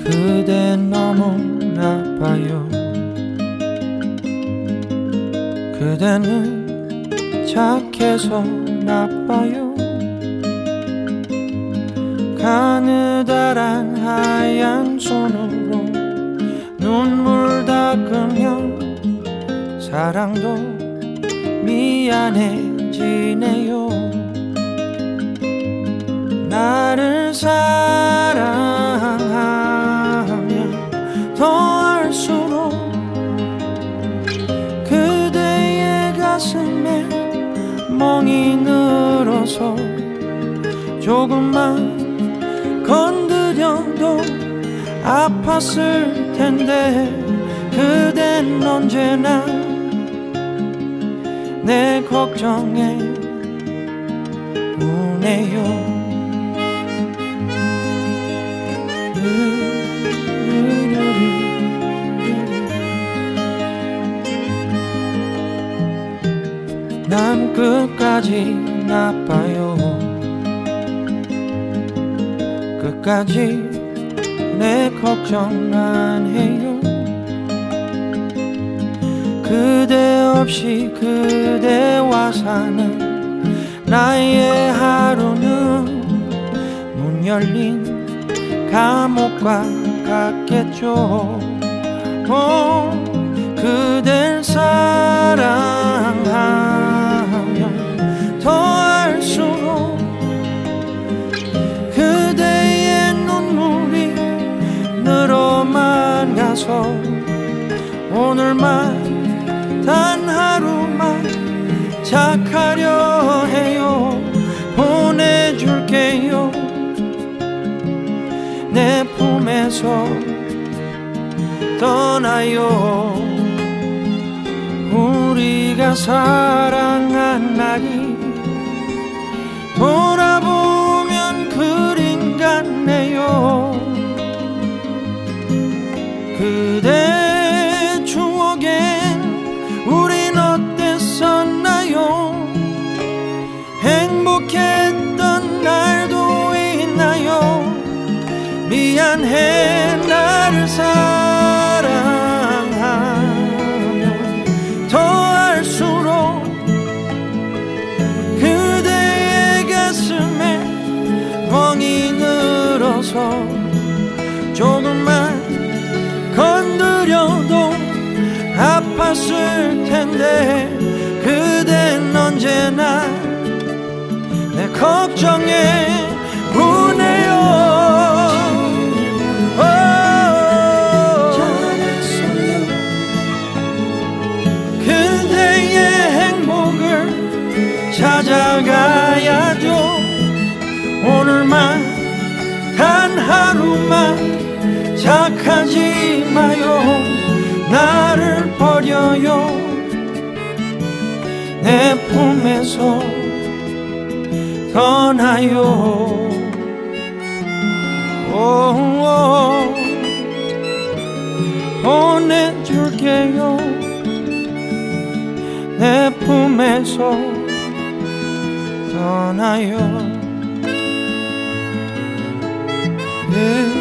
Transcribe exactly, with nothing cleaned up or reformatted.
그대 너무 나빠요. 그대는 착해서 나빠요. 가느다란 하얀 손으로 눈물 닦으면 사랑도 미안해지네요. 나를 사랑하면 더할수록 그대의 가슴에 멍이 늘어서 조금만 건드려도 아팠을 텐데 그댄 언제나 내 걱정에 우네요. 난 끝까지 나빠요. 끝까지 내 걱정 안 해요. 그대 없이 그대와 사는 나의 하루는 문 열린 감옥과 같겠죠. 어, 그댈 사랑하면 더할수록 그대의 눈물이 늘어만 가서 오늘만 단 하루만 착하려 해요. 보내줄게요. 내 품에서 떠나요. 우리가 사랑한 날이 돌아보면 그림 같네요. 그대 추억엔 우린 어땠었나요? 행복했던 날도 있나요? 미안해. 나를 사랑하면 더할수록 그대의 가슴에 멍이 늘어서 조금만 건드려도 아팠을 텐데 그댄 언제나 내 걱정에 우네요. 찾아가야죠. 오늘만 단 하루만 착하지 마요. 나를 버려요. 내 품에서 떠나요. 오, 보내줄게요. 내 품에서 떠나요. 네.